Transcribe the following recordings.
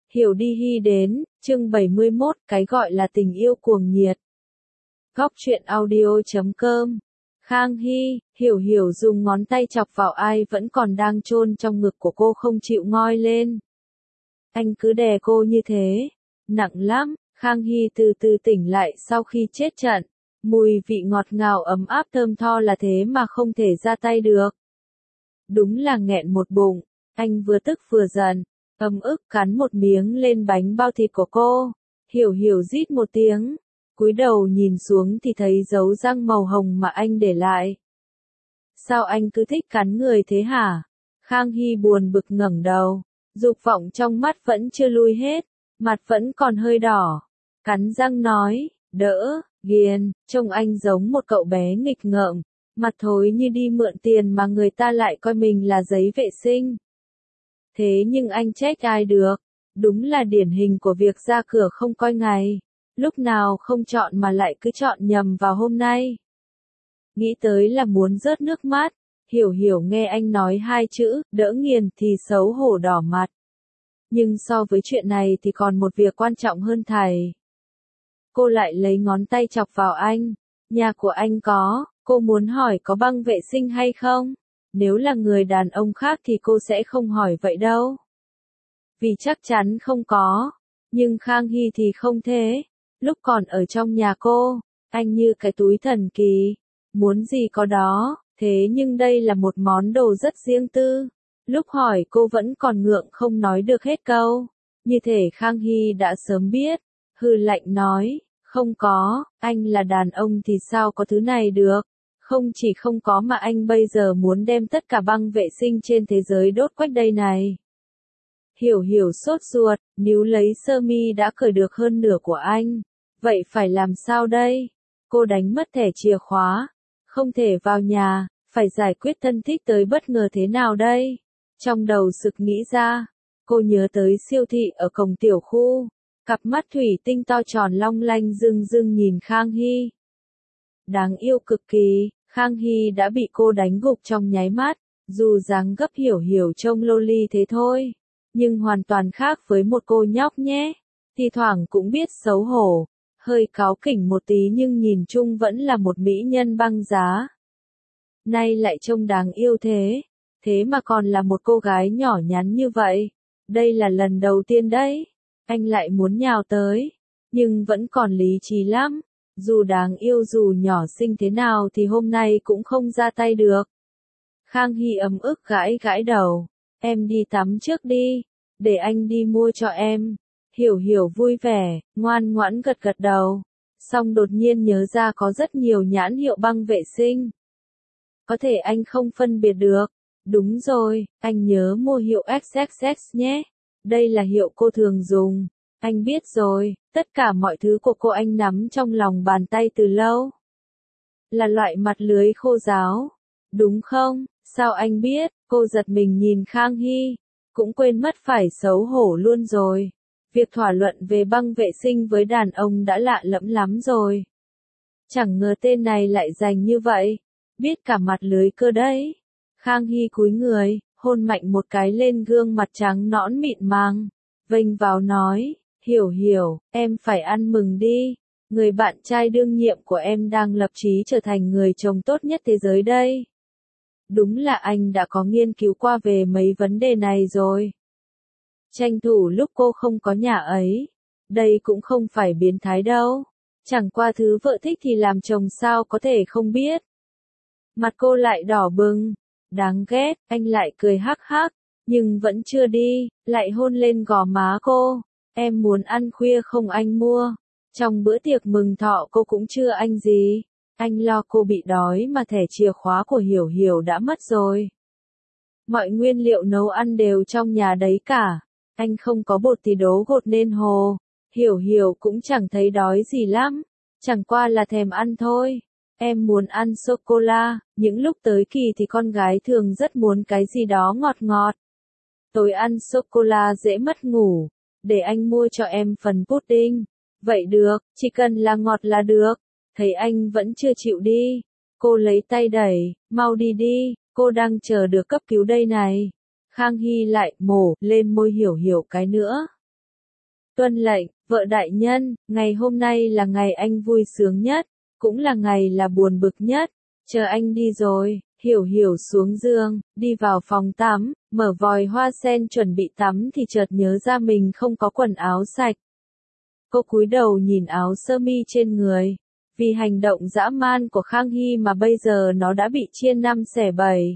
Hiểu đi Hy đến, chương 71, cái gọi là tình yêu cuồng nhiệt. Góc truyện audio.com. Khang Hy, Hiểu dùng ngón tay chọc vào ai vẫn còn đang chôn trong ngực của cô không chịu ngoi lên. Anh cứ đè cô như thế. Nặng lắm, Khang Hy từ từ tỉnh lại sau khi chết trận. Mùi vị ngọt ngào ấm áp thơm tho là thế mà không thể ra tay được. Đúng là nghẹn một bụng, anh vừa tức vừa giận. Ấm ức cắn một miếng lên bánh bao thịt của cô. Hiểu rít một tiếng. Cúi đầu nhìn xuống thì thấy dấu răng màu hồng mà anh để lại. Sao anh cứ thích cắn người thế hả? Khang Hy buồn bực ngẩng đầu. Dục vọng trong mắt vẫn chưa lui hết. Mặt vẫn còn hơi đỏ. Cắn răng nói, đỡ, ghiền, trông anh giống một cậu bé nghịch ngợm. Mặt thối như đi mượn tiền mà người ta lại coi mình là giấy vệ sinh. Thế nhưng anh trách ai được, đúng là điển hình của việc ra cửa không coi ngày, lúc nào không chọn mà lại cứ chọn nhầm vào hôm nay. Nghĩ tới là muốn rớt nước mắt, Hiểu nghe anh nói hai chữ, đỡ nghiền thì xấu hổ đỏ mặt. Nhưng so với chuyện này thì còn một việc quan trọng hơn thầy. Cô lại lấy ngón tay chọc vào anh, nhà của anh có, cô muốn hỏi có băng vệ sinh hay không? Nếu là người đàn ông khác thì cô sẽ không hỏi vậy đâu. Vì chắc chắn không có. Nhưng Khang Hy thì không thế. Lúc còn ở trong nhà cô, anh như cái túi thần kỳ. Muốn gì có đó, thế nhưng đây là một món đồ rất riêng tư. Lúc hỏi cô vẫn còn ngượng không nói được hết câu. Như thể Khang Hy đã sớm biết. Hừ lạnh nói, không có, anh là đàn ông thì sao có thứ này được. Không chỉ không có mà anh bây giờ muốn đem tất cả băng vệ sinh trên thế giới đốt quách đây này. Hiểu sốt ruột, níu lấy sơ mi đã cởi được hơn nửa của anh. Vậy phải làm sao đây? Cô đánh mất thẻ chìa khóa. Không thể vào nhà, phải giải quyết thân thích tới bất ngờ thế nào đây? Trong đầu sực nghĩ ra, cô nhớ tới siêu thị ở cổng tiểu khu. Cặp mắt thủy tinh to tròn long lanh rưng nhìn Khang Hy. Đáng yêu cực kỳ. Khang Hy đã bị cô đánh gục trong nháy mắt, dù dáng gấp Hiểu trông loli thế thôi, nhưng hoàn toàn khác với một cô nhóc nhé, thi thoảng cũng biết xấu hổ, hơi cáu kỉnh một tí nhưng nhìn chung vẫn là một mỹ nhân băng giá. Nay lại trông đáng yêu thế mà còn là một cô gái nhỏ nhắn như vậy, đây là lần đầu tiên đấy, anh lại muốn nhào tới, nhưng vẫn còn lý trí lắm. Dù đáng yêu dù nhỏ xinh thế nào thì hôm nay cũng không ra tay được. Khang Hy ấm ức gãi đầu. Em đi tắm trước đi. Để anh đi mua cho em. Hiểu vui vẻ, ngoan ngoãn gật đầu. Xong đột nhiên nhớ ra có rất nhiều nhãn hiệu băng vệ sinh. Có thể anh không phân biệt được. Đúng rồi, anh nhớ mua hiệu XXX nhé. Đây là hiệu cô thường dùng. Anh biết rồi, tất cả mọi thứ của cô anh nắm trong lòng bàn tay từ lâu. Là loại mặt lưới khô ráo. Đúng không? Sao anh biết? Cô giật mình nhìn Khang Hy. Cũng quên mất phải xấu hổ luôn rồi. Việc thỏa luận về băng vệ sinh với đàn ông đã lạ lẫm lắm rồi. Chẳng ngờ tên này lại dành như vậy. Biết cả mặt lưới cơ đấy. Khang Hy cúi người, hôn mạnh một cái lên gương mặt trắng nõn mịn màng. Vênh vào nói. Hiểu, em phải ăn mừng đi. Người bạn trai đương nhiệm của em đang lập chí trở thành người chồng tốt nhất thế giới đây. Đúng là anh đã có nghiên cứu qua về mấy vấn đề này rồi. Tranh thủ lúc cô không có nhà ấy. Đây cũng không phải biến thái đâu. Chẳng qua thứ vợ thích thì làm chồng sao có thể không biết. Mặt cô lại đỏ bừng. Đáng ghét, anh lại cười hắc hắc. Nhưng vẫn chưa đi, lại hôn lên gò má cô. Em muốn ăn khuya không anh mua. Trong bữa tiệc mừng thọ cô cũng chưa anh gì. Anh lo cô bị đói mà thẻ chìa khóa của Hiểu đã mất rồi. Mọi nguyên liệu nấu ăn đều trong nhà đấy cả. Anh không có bột thì đố gột nên hồ. Hiểu cũng chẳng thấy đói gì lắm. Chẳng qua là thèm ăn thôi. Em muốn ăn sô-cô-la. Những lúc tới kỳ thì con gái thường rất muốn cái gì đó ngọt ngọt. Tối ăn sô-cô-la dễ mất ngủ. Để anh mua cho em phần pudding. Vậy được, chỉ cần là ngọt là được. Thấy anh vẫn chưa chịu đi. Cô lấy tay đẩy, mau đi, cô đang chờ được cấp cứu đây này. Khang Hy lại mổ lên môi Hiểu cái nữa. Tuân lệnh, vợ đại nhân, ngày hôm nay là ngày anh vui sướng nhất, cũng là ngày là buồn bực nhất. Chờ anh đi rồi, Hiểu Hiểu xuống giường, đi vào phòng tắm, mở vòi hoa sen chuẩn bị tắm thì chợt nhớ ra mình không có quần áo sạch. Cô cúi đầu nhìn áo sơ mi trên người. Vì hành động dã man của Khang Hy mà bây giờ nó đã bị chia năm xẻ bảy.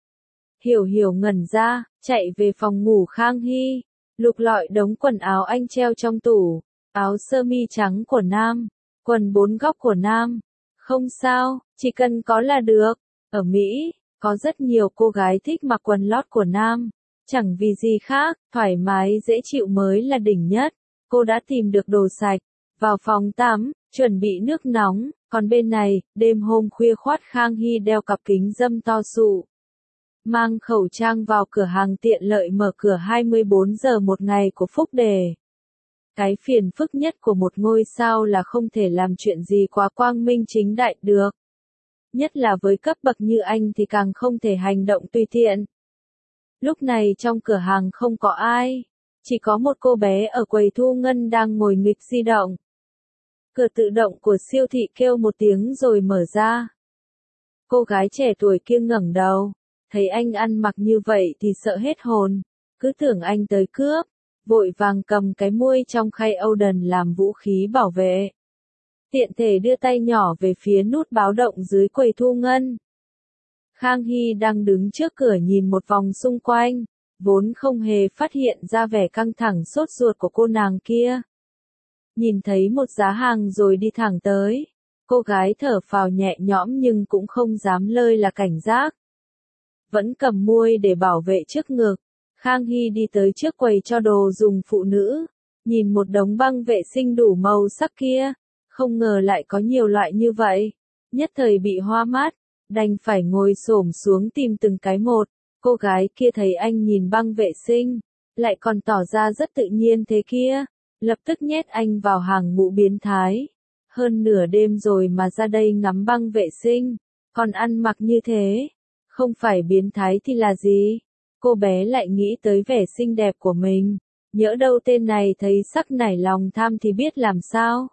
Hiểu Hiểu ngẩn ra, chạy về phòng ngủ Khang Hy, lục lọi đống quần áo anh treo trong tủ, áo sơ mi trắng của nam, quần 4 góc của nam. Không sao, chỉ cần có là được. Ở Mỹ, có rất nhiều cô gái thích mặc quần lót của nam. Chẳng vì gì khác, thoải mái dễ chịu mới là đỉnh nhất. Cô đã tìm được đồ sạch, vào phòng tắm, chuẩn bị nước nóng, còn bên này, đêm hôm khuya khoắt Khang Hy đeo cặp kính râm to sụ. Mang khẩu trang vào cửa hàng tiện lợi mở cửa 24 giờ một ngày của Phúc Đề. Cái phiền phức nhất của một ngôi sao là không thể làm chuyện gì quá quang minh chính đại được. Nhất là với cấp bậc như anh thì càng không thể hành động tùy tiện. Lúc này trong cửa hàng không có ai. Chỉ có một cô bé ở quầy thu ngân đang ngồi nghịch di động. Cửa tự động của siêu thị kêu một tiếng rồi mở ra. Cô gái trẻ tuổi kia ngẩng đầu. Thấy anh ăn mặc như vậy thì sợ hết hồn. Cứ tưởng anh tới cướp. Vội vàng cầm cái muôi trong khay Oden làm vũ khí bảo vệ. Tiện thể đưa tay nhỏ về phía nút báo động dưới quầy thu ngân. Khang Hy đang đứng trước cửa nhìn một vòng xung quanh, vốn không hề phát hiện ra vẻ căng thẳng sốt ruột của cô nàng kia. Nhìn thấy một giá hàng rồi đi thẳng tới. Cô gái thở phào nhẹ nhõm nhưng cũng không dám lơi là cảnh giác. Vẫn cầm muôi để bảo vệ trước ngực. Khang Hy đi tới trước quầy cho đồ dùng phụ nữ. Nhìn một đống băng vệ sinh đủ màu sắc kia. Không ngờ lại có nhiều loại như vậy. Nhất thời bị hoa mắt. Đành phải ngồi xổm xuống tìm từng cái một. Cô gái kia thấy anh nhìn băng vệ sinh. Lại còn tỏ ra rất tự nhiên thế kia. Lập tức nhét anh vào hàng ngũ biến thái. Hơn nửa đêm rồi mà ra đây ngắm băng vệ sinh. Còn ăn mặc như thế. Không phải biến thái thì là gì? Cô bé lại nghĩ tới vẻ xinh đẹp của mình. Nhỡ đâu tên này thấy sắc nảy lòng tham thì biết làm sao.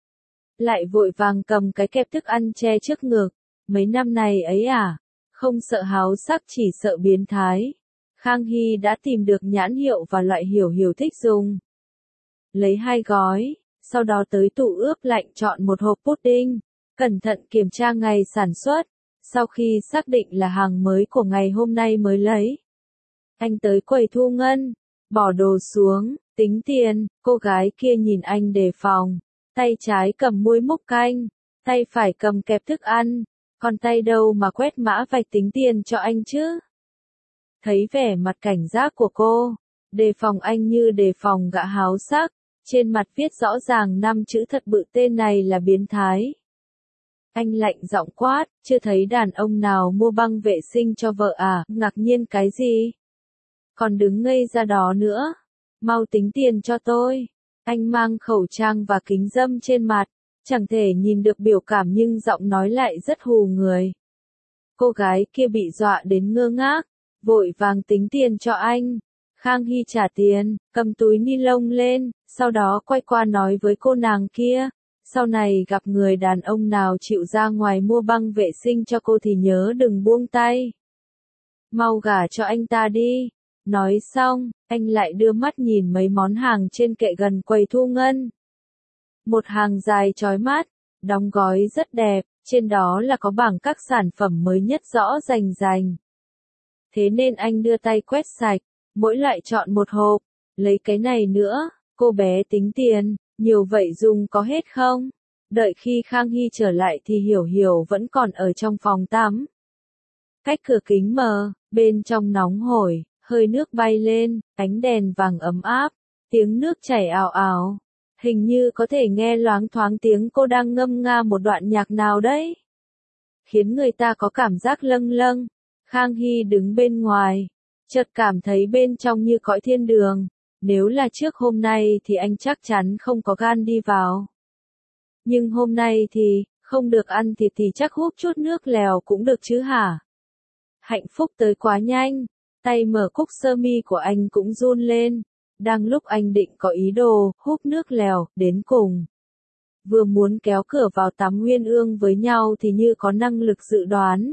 Lại vội vàng cầm cái kẹp thức ăn che trước ngực. Mấy năm này ấy à? Không sợ háo sắc chỉ sợ biến thái. Khang Hy đã tìm được nhãn hiệu và loại Hiểu Hiểu thích dùng. Lấy 2 gói, sau đó tới tủ ướp lạnh chọn một hộp pudding. Cẩn thận kiểm tra ngày sản xuất. Sau khi xác định là hàng mới của ngày hôm nay mới lấy. Anh tới quầy thu ngân, bỏ đồ xuống, tính tiền, cô gái kia nhìn anh đề phòng. Tay trái cầm muôi múc canh, tay phải cầm kẹp thức ăn, còn tay đâu mà quét mã vạch tính tiền cho anh chứ. Thấy vẻ mặt cảnh giác của cô, đề phòng anh như đề phòng gã háo sắc, trên mặt viết rõ ràng 5 chữ thật bự tên này là biến thái. Anh lạnh giọng quát, chưa thấy đàn ông nào mua băng vệ sinh cho vợ à, ngạc nhiên cái gì? Còn đứng ngây ra đó nữa, mau tính tiền cho tôi. Anh mang khẩu trang và kính râm trên mặt, chẳng thể nhìn được biểu cảm nhưng giọng nói lại rất hù người. Cô gái kia bị dọa đến ngơ ngác, vội vàng tính tiền cho anh. Khang Hy trả tiền, cầm túi ni lông lên, sau đó quay qua nói với cô nàng kia. Sau này gặp người đàn ông nào chịu ra ngoài mua băng vệ sinh cho cô thì nhớ đừng buông tay. Mau gả cho anh ta đi. Nói xong, anh lại đưa mắt nhìn mấy món hàng trên kệ gần quầy thu ngân. Một hàng dài chói mắt, đóng gói rất đẹp, trên đó là có bảng các sản phẩm mới nhất rõ rành rành. Thế nên anh đưa tay quét sạch, mỗi loại chọn một hộp, lấy cái này nữa, cô bé tính tiền, nhiều vậy dùng có hết không? Đợi khi Khang Hy trở lại thì Hiểu Hiểu vẫn còn ở trong phòng tắm. Cách cửa kính mờ, bên trong nóng hổi, hơi nước bay lên, ánh đèn vàng ấm áp, tiếng nước chảy ào ào. Hình như có thể nghe loáng thoáng tiếng cô đang ngâm nga một đoạn nhạc nào đấy. Khiến người ta có cảm giác lâng lâng. Khang Hy đứng bên ngoài, chợt cảm thấy bên trong như cõi thiên đường. Nếu là trước hôm nay thì anh chắc chắn không có gan đi vào. Nhưng hôm nay thì, không được ăn thịt thì chắc húp chút nước lèo cũng được chứ hả? Hạnh phúc tới quá nhanh, tay mở cúc sơ mi của anh cũng run lên. Đang lúc anh định có ý đồ, húp nước lèo, đến cùng. Vừa muốn kéo cửa vào tắm uyên ương với nhau thì như có năng lực dự đoán.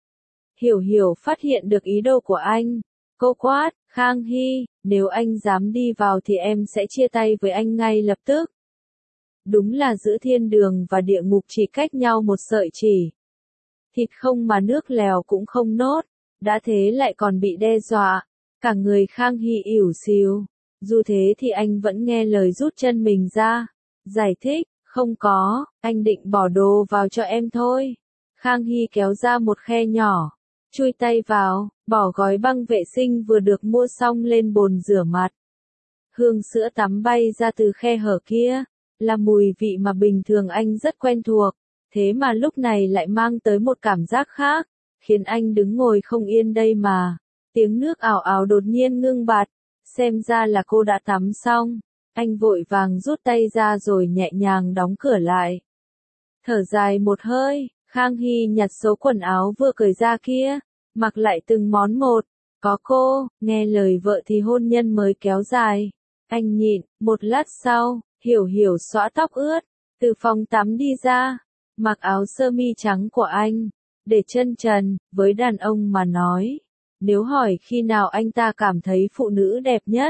Hiểu Hiểu phát hiện được ý đồ của anh. Cô quát, Khang Hy, nếu anh dám đi vào thì em sẽ chia tay với anh ngay lập tức. Đúng là giữa thiên đường và địa ngục chỉ cách nhau một sợi chỉ. Thịt không mà nước lèo cũng không nốt, đã thế lại còn bị đe dọa. Cả người Khang Hy ỉu xìu. Dù thế thì anh vẫn nghe lời rút chân mình ra. Giải thích, không có, anh định bỏ đồ vào cho em thôi. Khang Hy kéo ra một khe nhỏ. Chui tay vào, bỏ gói băng vệ sinh vừa được mua xong lên bồn rửa mặt. Hương sữa tắm bay ra từ khe hở kia, là mùi vị mà bình thường anh rất quen thuộc, thế mà lúc này lại mang tới một cảm giác khác, khiến anh đứng ngồi không yên đây mà. Tiếng nước ào ào đột nhiên ngưng bặt, xem ra là cô đã tắm xong. Anh vội vàng rút tay ra rồi nhẹ nhàng đóng cửa lại. Thở dài một hơi, Khang Hy nhặt số quần áo vừa cởi ra kia, mặc lại từng món một. Có cô, nghe lời vợ thì hôn nhân mới kéo dài. Anh nhịn, một lát sau, Hiểu Hiểu xõa tóc ướt, từ phòng tắm đi ra, mặc áo sơ mi trắng của anh, để chân trần, với đàn ông mà nói. Nếu hỏi khi nào anh ta cảm thấy phụ nữ đẹp nhất,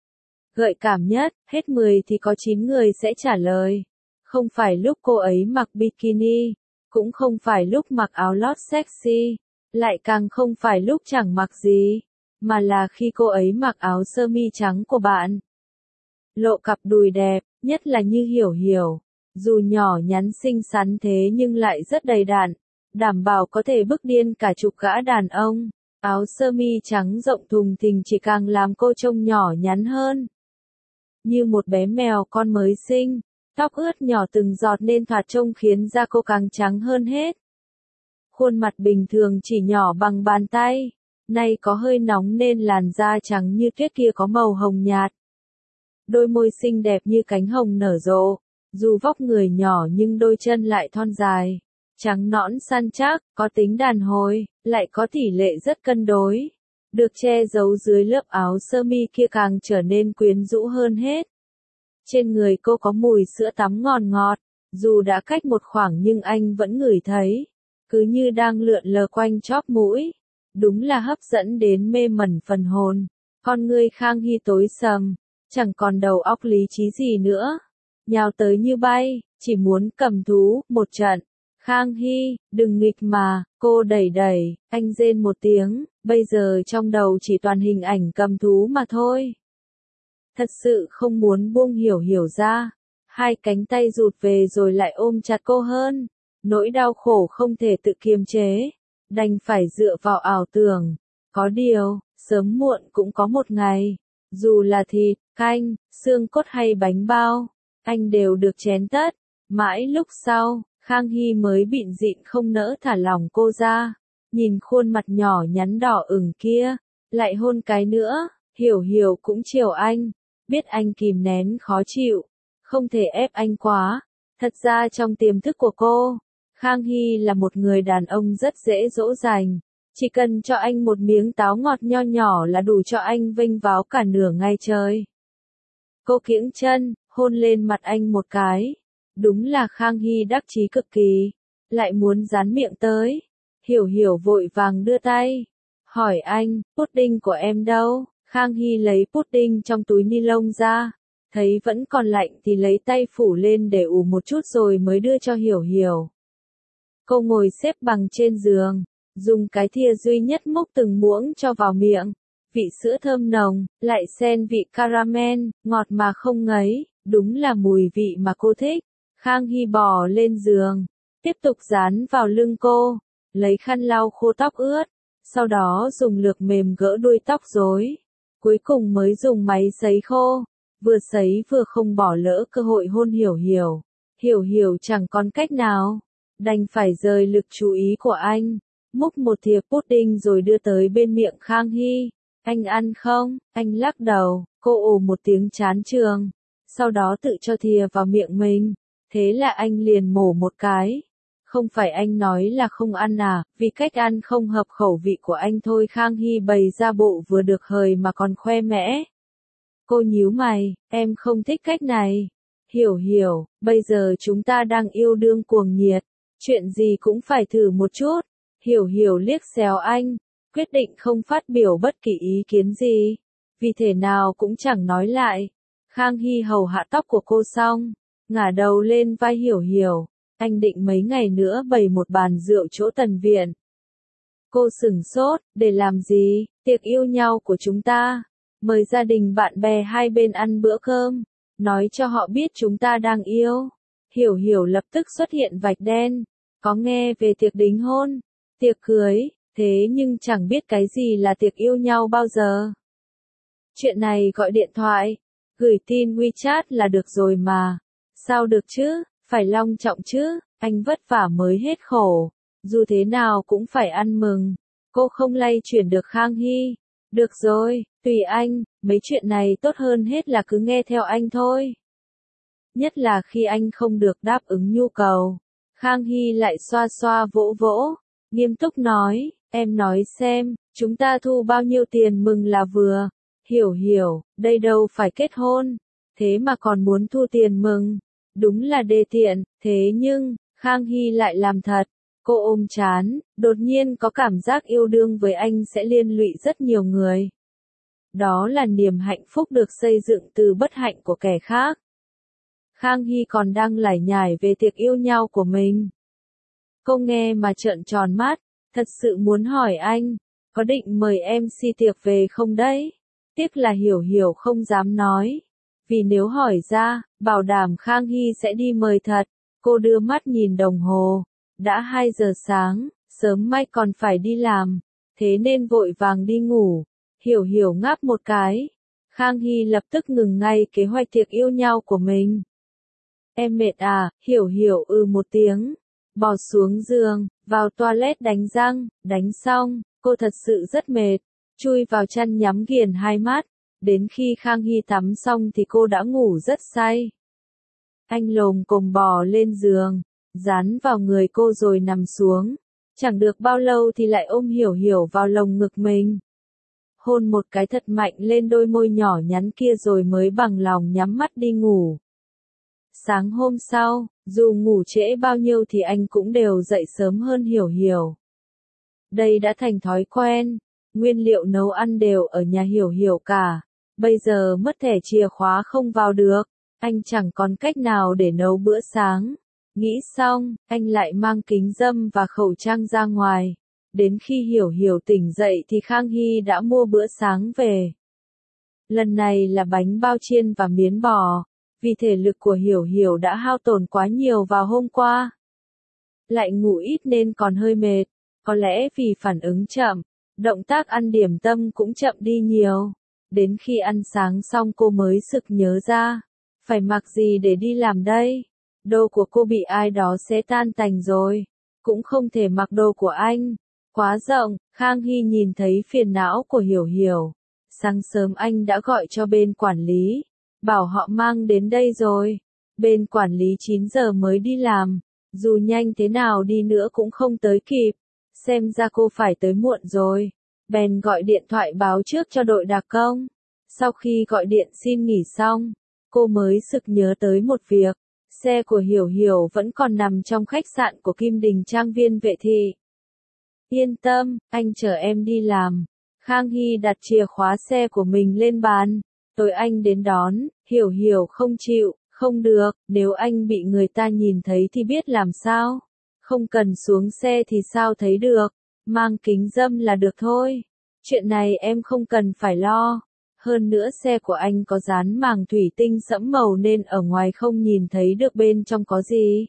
gợi cảm nhất, hết 10 thì có 9 người sẽ trả lời. Không phải lúc cô ấy mặc bikini, cũng không phải lúc mặc áo lót sexy, lại càng không phải lúc chẳng mặc gì, mà là khi cô ấy mặc áo sơ mi trắng của bạn. Lộ cặp đùi đẹp, nhất là như Hiểu Hiểu. Dù nhỏ nhắn xinh xắn thế nhưng lại rất đầy đặn, đảm bảo có thể bức điên cả chục gã đàn ông. Áo sơ mi trắng rộng thùng thình chỉ càng làm cô trông nhỏ nhắn hơn. Như một bé mèo con mới sinh, tóc ướt nhỏ từng giọt nên thoạt trông khiến da cô càng trắng hơn hết. Khuôn mặt bình thường chỉ nhỏ bằng bàn tay, nay có hơi nóng nên làn da trắng như tuyết kia có màu hồng nhạt. Đôi môi xinh đẹp như cánh hồng nở rộ, dù vóc người nhỏ nhưng đôi chân lại thon dài, trắng nõn săn chắc, có tính đàn hồi, lại có tỷ lệ rất cân đối. Được che giấu dưới lớp áo sơ mi kia càng trở nên quyến rũ hơn hết. Trên người cô có mùi sữa tắm ngọt ngọt, dù đã cách một khoảng nhưng anh vẫn ngửi thấy, cứ như đang lượn lờ quanh chóp mũi. Đúng là hấp dẫn đến mê mẩn phần hồn. Con ngươi Khang Hy tối sầm, chẳng còn đầu óc lý trí gì nữa. Nhào tới như bay, chỉ muốn cầm thú, một trận. Khang Hy, đừng nghịch mà, cô đẩy đẩy, anh rên một tiếng, bây giờ trong đầu chỉ toàn hình ảnh cầm thú mà thôi. Thật sự không muốn buông Hiểu Hiểu ra, hai cánh tay rụt về rồi lại ôm chặt cô hơn. Nỗi đau khổ không thể tự kiềm chế, đành phải dựa vào ảo tưởng. Có điều, sớm muộn cũng có một ngày, dù là thịt, canh, xương cốt hay bánh bao, anh đều được chén tất. Mãi lúc sau, Khang Hy mới bịn dịn không nỡ thả lỏng cô ra, nhìn khuôn mặt nhỏ nhắn đỏ ửng kia, lại hôn cái nữa. Hiểu Hiểu cũng chiều anh, biết anh kìm nén khó chịu, không thể ép anh quá. Thật ra trong tiềm thức của cô, Khang Hy là một người đàn ông rất dễ dỗ dành, chỉ cần cho anh một miếng táo ngọt nho nhỏ là đủ cho anh vênh váo cả nửa ngày trời. Cô kiễng chân, hôn lên mặt anh một cái. Đúng là Khang Hy đắc chí cực kỳ, lại muốn dán miệng tới. Hiểu Hiểu vội vàng đưa tay, hỏi anh, pudding của em đâu? Khang Hy lấy pudding trong túi ni lông ra, thấy vẫn còn lạnh thì lấy tay phủ lên để ủ một chút rồi mới đưa cho Hiểu Hiểu. Cô ngồi xếp bằng trên giường, dùng cái thìa duy nhất múc từng muỗng cho vào miệng. Vị sữa thơm nồng, lại xen vị caramel, ngọt mà không ngấy, đúng là mùi vị mà cô thích. Khang Hy bò lên giường, tiếp tục dán vào lưng cô, lấy khăn lau khô tóc ướt, sau đó dùng lược mềm gỡ đuôi tóc rối, cuối cùng mới dùng máy sấy khô, vừa sấy vừa không bỏ lỡ cơ hội hôn Hiểu Hiểu. Hiểu Hiểu chẳng còn cách nào, đành phải rời lực chú ý của anh, múc một thìa pudding rồi đưa tới bên miệng Khang Hy. Anh ăn không? Anh lắc đầu, cô ồ một tiếng chán chường, sau đó tự cho thìa vào miệng mình. Thế là anh liền mổ một cái. Không phải anh nói là không ăn à, vì cách ăn không hợp khẩu vị của anh thôi. Khang Hy bày ra bộ vừa được hời mà còn khoe mẽ. Cô nhíu mày, em không thích cách này. Hiểu hiểu, bây giờ chúng ta đang yêu đương cuồng nhiệt, chuyện gì cũng phải thử một chút. Hiểu hiểu liếc xéo anh, quyết định không phát biểu bất kỳ ý kiến gì, vì thể nào cũng chẳng nói lại. Khang Hy hầu hạ tóc của cô xong, ngả đầu lên vai hiểu hiểu, anh định mấy ngày nữa bày một bàn rượu chỗ Tần Viện. Cô sửng sốt, để làm gì, tiệc yêu nhau của chúng ta, mời gia đình bạn bè hai bên ăn bữa cơm, nói cho họ biết chúng ta đang yêu. Hiểu hiểu lập tức xuất hiện vạch đen, có nghe về tiệc đính hôn, tiệc cưới, thế nhưng chẳng biết cái gì là tiệc yêu nhau bao giờ. Chuyện này gọi điện thoại, gửi tin WeChat là được rồi mà. Sao được chứ, phải long trọng chứ, anh vất vả mới hết khổ. Dù thế nào cũng phải ăn mừng. Cô không lay chuyển được Khang Hy. Được rồi, tùy anh, mấy chuyện này tốt hơn hết là cứ nghe theo anh thôi. Nhất là khi anh không được đáp ứng nhu cầu. Khang Hy lại xoa xoa vỗ vỗ, nghiêm túc nói, em nói xem, chúng ta thu bao nhiêu tiền mừng là vừa. Hiểu hiểu, đây đâu phải kết hôn, thế mà còn muốn thu tiền mừng. Đúng là đê tiện, thế nhưng, Khang Hy lại làm thật. Cô ôm chán, đột nhiên có cảm giác yêu đương với anh sẽ liên lụy rất nhiều người. Đó là niềm hạnh phúc được xây dựng từ bất hạnh của kẻ khác. Khang Hy còn đang lải nhải về tiệc yêu nhau của mình. Cô nghe mà trợn tròn mắt, thật sự muốn hỏi anh, có định mời MC tiệc về không đấy? Tiếc là hiểu hiểu không dám nói, vì nếu hỏi ra, bảo đảm Khang Hy sẽ đi mời thật. Cô đưa mắt nhìn đồng hồ, đã 2 giờ sáng, sớm mai còn phải đi làm, thế nên vội vàng đi ngủ. Hiểu hiểu ngáp một cái, Khang Hy lập tức ngừng ngay kế hoạch tiệc yêu nhau của mình. Em mệt à, hiểu hiểu một tiếng, bò xuống giường, vào toilet đánh răng, đánh xong, cô thật sự rất mệt, chui vào chăn nhắm nghiền hai mắt, đến khi Khang Hy tắm xong thì cô đã ngủ rất say. Anh lồm cồm bò lên giường, dán vào người cô rồi nằm xuống, chẳng được bao lâu thì lại ôm hiểu hiểu vào lồng ngực mình. Hôn một cái thật mạnh lên đôi môi nhỏ nhắn kia rồi mới bằng lòng nhắm mắt đi ngủ. Sáng hôm sau, dù ngủ trễ bao nhiêu thì anh cũng đều dậy sớm hơn hiểu hiểu. Đây đã thành thói quen, nguyên liệu nấu ăn đều ở nhà hiểu hiểu cả. Bây giờ mất thẻ chìa khóa không vào được, anh chẳng còn cách nào để nấu bữa sáng. Nghĩ xong, anh lại mang kính râm và khẩu trang ra ngoài. Đến khi hiểu hiểu tỉnh dậy thì Khang Hy đã mua bữa sáng về. Lần này là bánh bao chiên và miến bò, vì thể lực của hiểu hiểu đã hao tổn quá nhiều vào hôm qua. Lại ngủ ít nên còn hơi mệt, có lẽ vì phản ứng chậm, động tác ăn điểm tâm cũng chậm đi nhiều. Đến khi ăn sáng xong cô mới sực nhớ ra, phải mặc gì để đi làm đây? Đồ của cô bị ai đó xé tan tành rồi, cũng không thể mặc đồ của anh, quá rộng. Khang Hy nhìn thấy phiền não của hiểu hiểu. Sáng sớm anh đã gọi cho bên quản lý, bảo họ mang đến đây rồi. Bên quản lý 9 giờ mới đi làm, dù nhanh thế nào đi nữa cũng không tới kịp, xem ra cô phải tới muộn rồi. Bèn gọi điện thoại báo trước cho đội đặc công. Sau khi gọi điện xin nghỉ xong, cô mới sực nhớ tới một việc. Xe của Hiểu Hiểu vẫn còn nằm trong khách sạn của Kim Đình Trang viên Vệ Thị. Yên tâm, anh chờ em đi làm. Khang Hy đặt chìa khóa xe của mình lên bàn. Tối anh đến đón, Hiểu Hiểu không chịu, không được, nếu anh bị người ta nhìn thấy thì biết làm sao. Không cần xuống xe thì sao thấy được, mang kính râm là được thôi. Chuyện này em không cần phải lo. Hơn nữa xe của anh có dán màng thủy tinh sẫm màu nên ở ngoài không nhìn thấy được bên trong có gì.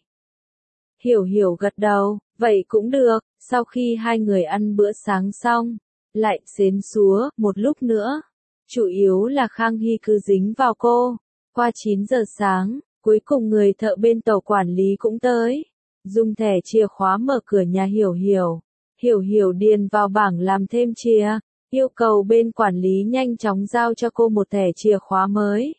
Hiểu Hiểu gật đầu, vậy cũng được. Sau khi hai người ăn bữa sáng xong, lại xến xúa một lúc nữa. Chủ yếu là Khang Hy cứ dính vào cô. Qua 9 giờ sáng, cuối cùng người thợ bên tàu quản lý cũng tới. Dùng thẻ chìa khóa mở cửa nhà Hiểu Hiểu. Hiểu Hiểu điền vào bảng làm thêm chìa. Yêu cầu bên quản lý nhanh chóng giao cho cô một thẻ chìa khóa mới.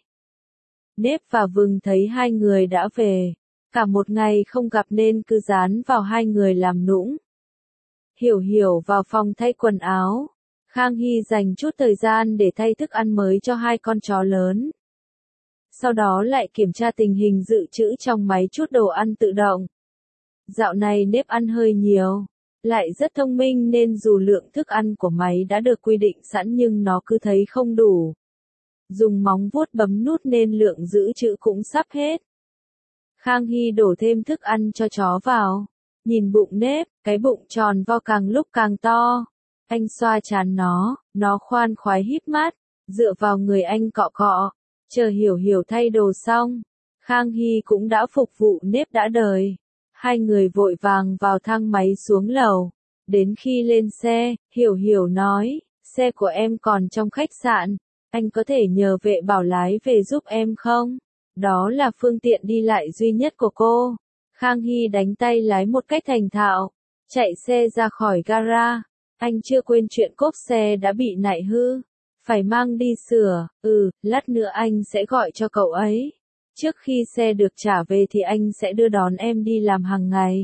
Nếp và Vừng thấy hai người đã về. Cả một ngày không gặp nên cứ dán vào hai người làm nũng. Hiểu Hiểu vào phòng thay quần áo. Khang Hy dành chút thời gian để thay thức ăn mới cho hai con chó lớn. Sau đó lại kiểm tra tình hình dự trữ trong máy chút đồ ăn tự động. Dạo này nếp ăn hơi nhiều, lại rất thông minh nên dù lượng thức ăn của máy đã được quy định sẵn nhưng nó cứ thấy không đủ. Dùng móng vuốt bấm nút nên lượng dự trữ cũng sắp hết. Khang Hy đổ thêm thức ăn cho chó vào. Nhìn bụng nếp, cái bụng tròn vo càng lúc càng to. Anh xoa trán nó khoan khoái híp mắt, dựa vào người anh cọ cọ. Chờ Hiểu Hiểu thay đồ xong, Khang Hy cũng đã phục vụ nếp đã đời. Hai người vội vàng vào thang máy xuống lầu. Đến khi lên xe, Hiểu Hiểu nói, xe của em còn trong khách sạn, anh có thể nhờ vệ bảo lái về giúp em không? Đó là phương tiện đi lại duy nhất của cô. Khang Hy đánh tay lái một cách thành thạo, chạy xe ra khỏi gara. Anh chưa quên chuyện cốp xe đã bị nạy hư, phải mang đi sửa. Lát nữa anh sẽ gọi cho cậu ấy. Trước khi xe được trả về thì anh sẽ đưa đón em đi làm hàng ngày.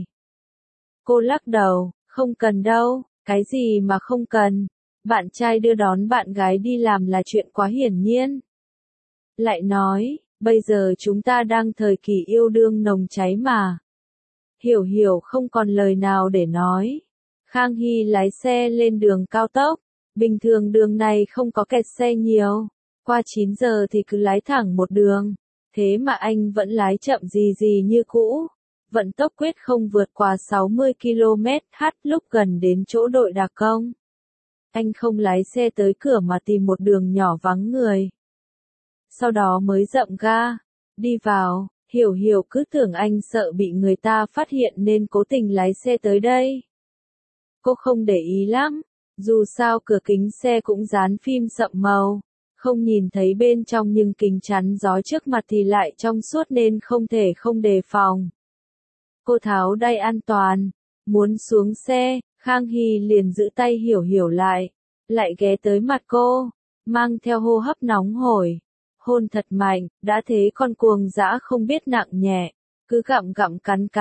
Cô lắc đầu, không cần đâu, cái gì mà không cần. Bạn trai đưa đón bạn gái đi làm là chuyện quá hiển nhiên. Lại nói, bây giờ chúng ta đang thời kỳ yêu đương nồng cháy mà. Hiểu Hiểu không còn lời nào để nói. Khang Hy lái xe lên đường cao tốc. Bình thường đường này không có kẹt xe nhiều. Qua 9 giờ thì cứ lái thẳng một đường. Thế mà anh vẫn lái chậm gì như cũ. Vận tốc quyết không vượt qua 60 km/h lúc gần đến chỗ đội đặc công. Anh không lái xe tới cửa mà tìm một đường nhỏ vắng người. Sau đó mới dậm ga, đi vào. Hiểu Hiểu cứ tưởng anh sợ bị người ta phát hiện nên cố tình lái xe tới đây. Cô không để ý lắm, dù sao cửa kính xe cũng dán phim sậm màu, không nhìn thấy bên trong nhưng kính chắn gió trước mặt thì lại trong suốt nên không thể không đề phòng. Cô tháo đai an toàn, muốn xuống xe, Khang Hy liền giữ tay Hiểu Hiểu lại ghé tới mặt cô, mang theo hô hấp nóng hổi. Hôn thật mạnh, đã thế con cuồng dã không biết nặng nhẹ, cứ gặm gặm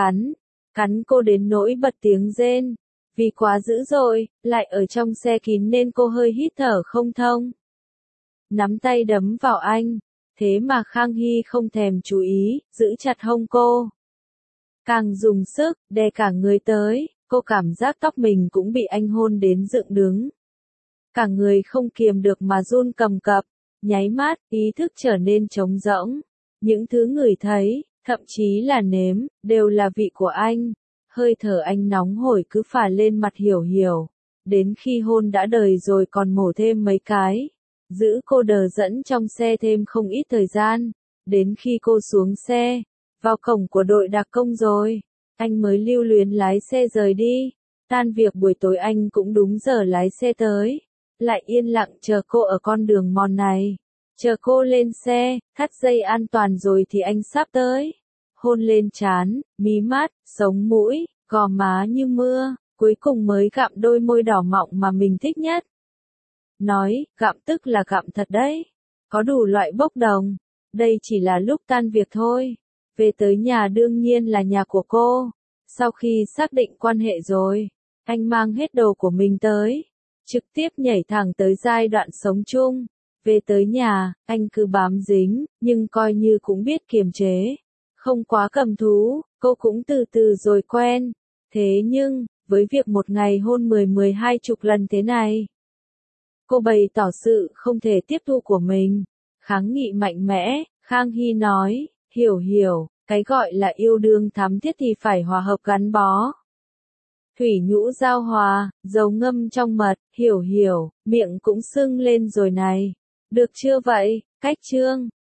cắn cô đến nỗi bật tiếng rên. Vì quá dữ dội, lại ở trong xe kín nên cô hơi hít thở không thông. Nắm tay đấm vào anh, thế mà Khang Hy không thèm chú ý, giữ chặt hông cô. Càng dùng sức, đè cả người tới, cô cảm giác tóc mình cũng bị anh hôn đến dựng đứng. Cả người không kiềm được mà run cầm cập. Nháy mắt, ý thức trở nên trống rỗng. Những thứ ngửi thấy, thậm chí là nếm, đều là vị của anh. Hơi thở anh nóng hổi cứ phả lên mặt Hiểu Hiểu. Đến khi hôn đã đời rồi còn mổ thêm mấy cái. Giữ cô đờ dẫn trong xe thêm không ít thời gian. Đến khi cô xuống xe, vào cổng của đội đặc công rồi, anh mới lưu luyến lái xe rời đi. Tan việc buổi tối anh cũng đúng giờ lái xe tới. Lại yên lặng chờ cô ở con đường mòn này. Chờ cô lên xe, thắt dây an toàn rồi thì anh sắp tới. Hôn lên trán, mí mắt, sống mũi, gò má như mưa, cuối cùng mới gặm đôi môi đỏ mọng mà mình thích nhất. Nói, gặm tức là gặm thật đấy. Có đủ loại bốc đồng. Đây chỉ là lúc tan việc thôi. Về tới nhà đương nhiên là nhà của cô. Sau khi xác định quan hệ rồi, anh mang hết đồ của mình tới. Trực tiếp nhảy thẳng tới giai đoạn sống chung. Về tới nhà, anh cứ bám dính, nhưng coi như cũng biết kiềm chế. Không quá cầm thú, cô cũng từ từ rồi quen. Thế nhưng, với việc một ngày hôn 10-12 chục lần thế này, cô bày tỏ sự không thể tiếp thu của mình. Kháng nghị mạnh mẽ, Khang Hy nói, Hiểu Hiểu, cái gọi là yêu đương thắm thiết thì phải hòa hợp gắn bó. Thủy nhũ giao hòa, dầu ngâm trong mật, Hiểu Hiểu, miệng cũng sưng lên rồi này. Được chưa vậy, cách chương.